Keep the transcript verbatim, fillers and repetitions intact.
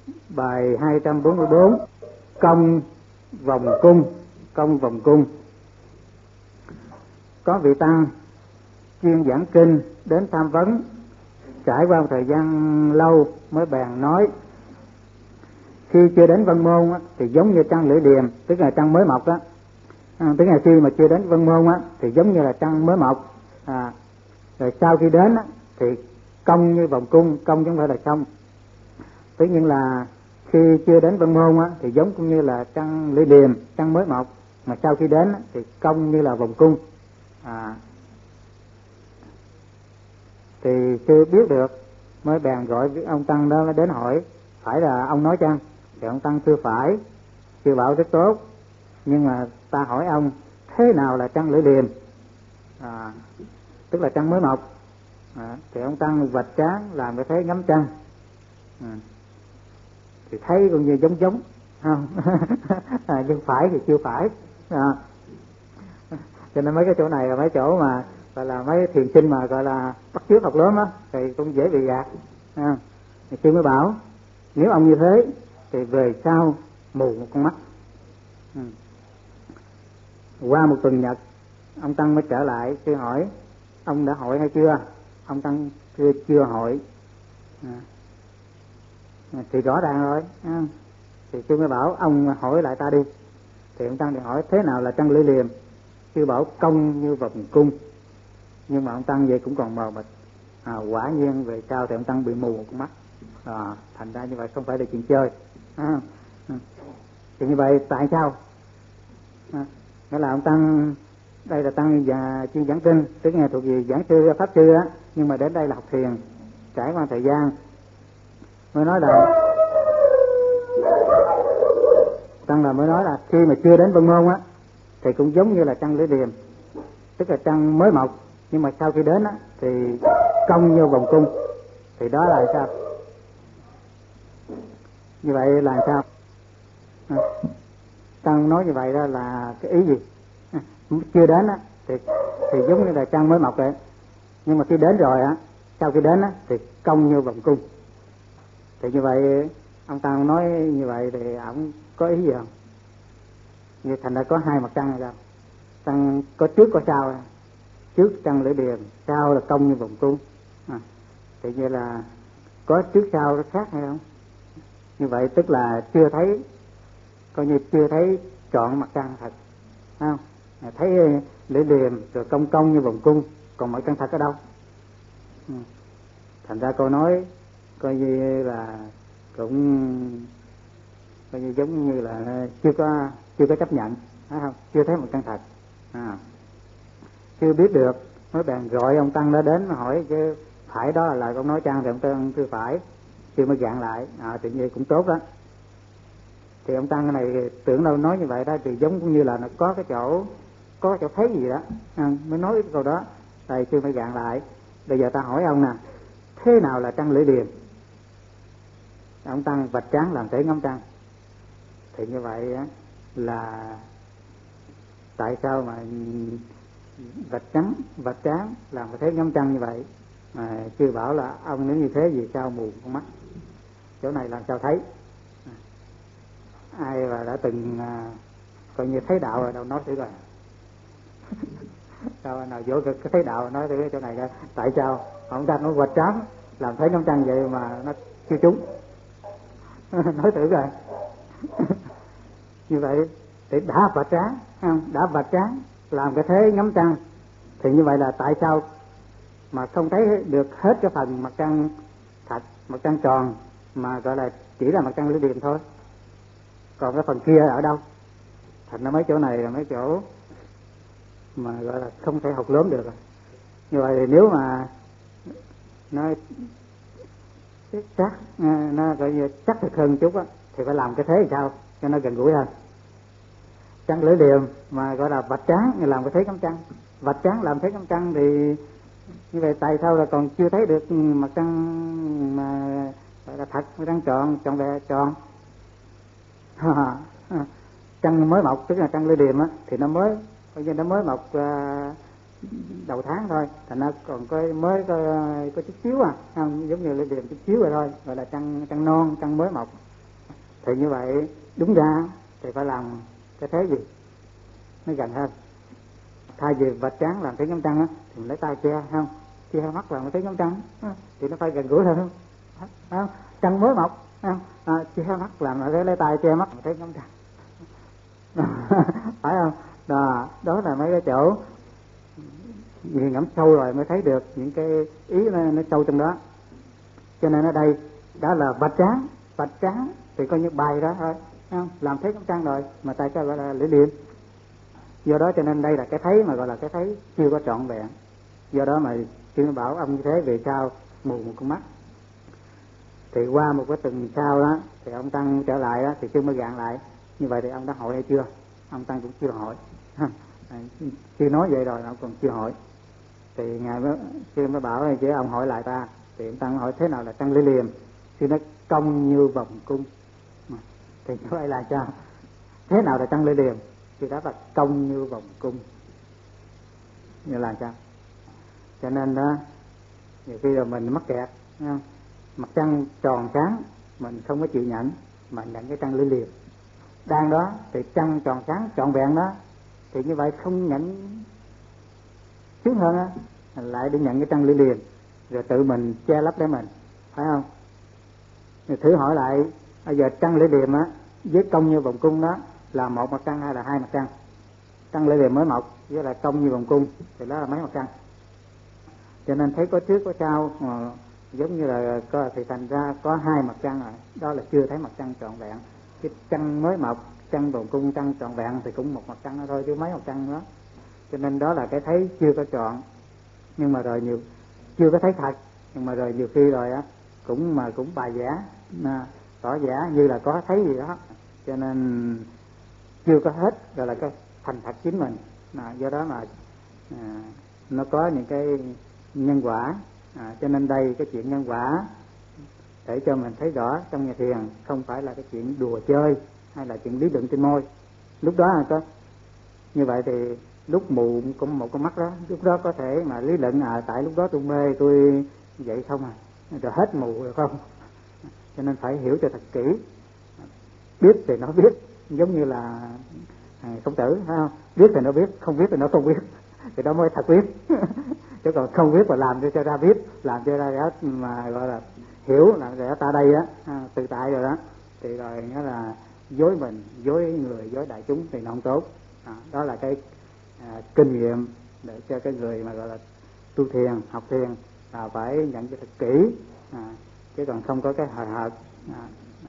Bài hai trăm bốn mươi bốn, công vòng cung. Công vòng cung. Có vị tăng chuyên giảng kinh đến tham vấn, trải qua một thời gian lâu mới bèn nói: khi chưa đến Vân Môn á, thì giống như trăng lưỡi liềm, tức là trăng mới mọc á. À, tức là khi mà chưa đến Vân Môn á, thì giống như là trăng mới mọc. À, rồi sau khi đến á, thì cong như vòng cung, cong chứ không phải là cong. Tất nhiên là khi chưa đến Vân Môn á, thì giống cũng như là trăng lưỡi liềm, trăng mới mọc, mà sau khi đến á, thì cong như là vòng cung. À, thì chưa biết được mới bèn gọi ông tăng đó đến hỏi: phải là ông nói chăng? Thì ông tăng thưa phải. Sư bảo rất tốt, nhưng mà ta hỏi ông thế nào là trăng lưỡi liềm? À, tức là trăng mới mọc. À, thì ông tăng vạch trán làm cái thế ngắm trăng. À, thì thấy cũng như giống giống không? À, nhưng phải thì chưa phải. À, cho nên mấy cái chỗ này là mấy chỗ mà gọi là mấy thiền sinh mà gọi là bắt chước học lớn á, thì cũng dễ bị gạt. À, thì sư mới bảo nếu ông như thế thì về sau mù một con mắt. Ừ. Qua một tuần nhật, ông tăng mới trở lại. Sư hỏi: ông đã hỏi hay chưa? Ông tăng chưa chưa hỏi. À, thì rõ ràng rồi. À, thì sư mới bảo ông hỏi lại ta đi. Thì ông tăng thì hỏi thế nào là trăng lưỡi liềm? Sư bảo cong như vòng cung. Nhưng mà ông tăng vậy cũng còn mờ mịt. À, quả nhiên về sau thì ông tăng bị mù một con mắt. À, thành ra như vậy không phải là chuyện chơi. À, thì như vậy tại sao? À, nghĩa là ông tăng đây là tăng và chuyên giảng kinh, tức là thuộc về giảng sư pháp sư á, nhưng mà đến đây là học thiền, trải qua thời gian mới nói là tăng là mới nói là khi mà chưa đến Vân Môn á thì cũng giống như là trăng lưỡi liềm, tức là trăng mới mọc, nhưng mà sau khi đến á thì cong như vòng cung. Thì đó là sao? Như vậy là sao? À, tăng nói như vậy đó là cái ý gì? À, chưa đến á thì thì giống như là trăng mới mọc vậy, nhưng mà khi đến rồi á, sau khi đến á thì cong như vòng cung. Thì như vậy ông tăng nói như vậy thì ông có ý gì không? Như thành ra có hai mặt trăng hay sao? Trăng có trước có sau, trước trăng lưỡi liềm, sau là cong như vòng cung. À, thì như là có trước sau nó khác hay không? Như vậy tức là chưa thấy, coi như chưa thấy trọn mặt trăng thật, không? À, thấy lưỡi liềm rồi cong cong như vòng cung, còn mặt trăng thật ở đâu? Ừ. Thành ra câu nói coi như là cũng coi như giống như là chưa có chưa có chấp nhận, phải không? Chưa thấy một trăng thật. À, chưa biết được mới bèn gọi ông tăng đó đến mà hỏi chứ phải đó là lời ông nói chăng? Thì ông tăng chưa phải, chưa mới gạn lại. À, thì như cũng tốt đó. Thì ông tăng cái này tưởng đâu nói như vậy đó, thì giống cũng như là nó có cái chỗ có cái chỗ thấy gì đó, à, mới nói cái câu đó. Đây chưa mới gạn lại. Bây giờ ta hỏi ông nè, thế nào là trăng lưỡi liềm? Ông tăng vạch trán làm thế ngắm trăng. Thì như vậy á, là tại sao mà vạch trắng vạch trán làm thế ngắm trăng như vậy? Mà chưa bảo là ông nếu như thế vì sao mù con mắt? Chỗ này làm sao thấy? Ai mà đã từng à, coi như thấy đạo rồi đâu nói thử rồi. Sao nào vô cái thấy đạo nói thử cái chỗ này ra, tại sao ông ta nó vạch trán làm thấy ngắm trăng vậy mà nó chưa trúng? Nói thử rồi. Như vậy thì đã vạch trán, đã vạch trán làm cái thế ngắm trăng, thì như vậy là tại sao mà không thấy được hết cái phần mặt trăng thật, mặt trăng tròn, mà gọi là chỉ là mặt trăng lưỡi liềm thôi, còn cái phần kia ở đâu? Thành ra mấy chỗ này là mấy chỗ mà gọi là không thể học lớn được rồi. Như vậy thì nếu mà nó chắc, nó gọi như chắc thực hơn chút á, thì phải làm cái thế thì sao cho nó gần gũi hơn. Trăng lưỡi liềm mà gọi là vạch trán làm cái thế ngắm trăng, vạch trán làm thế ngắm trăng, thì như vậy tại sao là còn chưa thấy được mặt trăng mà gọi là thật, mặt trăng tròn, tròn vẹn tròn? Trăng mới mọc, tức là trăng lưỡi liềm á, thì nó mới coi như nó mới mọc uh, đầu tháng thôi, thành nó còn có mới có, có chút xíu à, không giống như lưỡi liềm chút xíu rồi thôi, gọi là trăng trăng non, trăng mới mọc. Thì như vậy đúng ra thì phải làm cái thế gì nó gần hơn. Thay vì vạch trán làm thế ngắm trăng á, thì mình lấy tay che không, che hai mắt làm cái thế ngắm trăng á, thì nó phải gần gũi hơn, không? Trăng mới mọc, không? À, che hai mắt làm cái lấy tay che mắt làm thế ngắm trăng, phải không? Đó, đó là mấy cái chỗ nghiền ngẫm sâu rồi mới thấy được những cái ý nó, nó sâu trong đó. Cho nên ở đây đó là vạch trán, vạch trán thì coi như bài đó thôi, không? Làm thế ngắm trăng rồi mà tại sao gọi là lưỡi liềm? Do đó cho nên đây là cái thấy mà gọi là cái thấy chưa có trọn vẹn. Do đó mà Sư bảo ông như thế về sau mù một con mắt. Thì qua một cái tuần sau đó thì ông Tăng trở lại đó thì Sư mới gạn lại, như vậy thì ông đã hỏi hay chưa? Ông Tăng cũng chưa hỏi. Sư nói vậy rồi ông còn chưa hỏi. Thì ngài mới Sư mới bảo chứ ông hỏi lại ta. Thì ông Tăng hỏi thế nào là trăng lưỡi liềm? Sư nói cong như vòng cung. Thì như vậy là sao? Thế nào là trăng lưỡi liềm? Thì đó là cong như vòng cung. Như là sao? Cho nên đó nhiều khi là mình mắc kẹt, không? Mặt trăng tròn sáng mình không có chịu nhận, mà nhận cái trăng lưỡi liềm. Đang đó thì trăng tròn sáng trọn vẹn đó, thì như vậy không nhận sướng hơn á, lại đi nhận cái trăng lưỡi liềm rồi tự mình che lấp để mình, phải không? Thì thử hỏi lại bây giờ trăng lưỡi liềm á với cong như vòng cung đó là một mặt trăng hay là hai mặt trăng? Trăng lưỡi liềm mới mọc với là cong như vòng cung thì đó là mấy mặt trăng? Cho nên thấy có trước có sau mà giống như là có, thì thành ra có hai mặt trăng rồi, đó là chưa thấy mặt trăng trọn vẹn. Cái trăng mới mọc, trăng vòng cung, trăng trọn vẹn thì cũng một mặt trăng đó thôi chứ mấy mặt trăng đó. Cho nên đó là cái thấy chưa có trọn, nhưng mà rồi nhiều chưa có thấy thật, nhưng mà rồi nhiều khi rồi á cũng mà cũng bài vẽ tỏ vẻ như là có thấy gì đó, cho nên chưa có hết gọi là cái thành thật chính mình. Mà do đó mà à, nó có những cái nhân quả. À, cho nên đây cái chuyện nhân quả để cho mình thấy rõ trong nhà thiền không phải là cái chuyện đùa chơi hay là chuyện lý luận trên môi. Lúc đó là có như vậy thì lúc mù cũng một con mắt đó, lúc đó có thể mà lý luận à tại lúc đó tôi mê tôi vậy không à, rồi hết mù rồi không. Cho nên phải hiểu cho thật kỹ, biết thì nó biết, giống như là à, Công Tử phải không? Biết thì nó biết, không biết thì nó không biết, thì đó mới thật biết. Chứ còn không biết mà làm cho cho ra biết, làm cho ra đó mà gọi là hiểu, làm cho ta đây á à, tự tại rồi đó, thì rồi nó là dối mình, dối người, dối đại chúng thì nó không tốt. À, đó là cái à, kinh nghiệm để cho cái người mà gọi là tu thiền, học thiền là phải nhận cho thật kỹ, à, chứ còn không có cái hời hợt. À,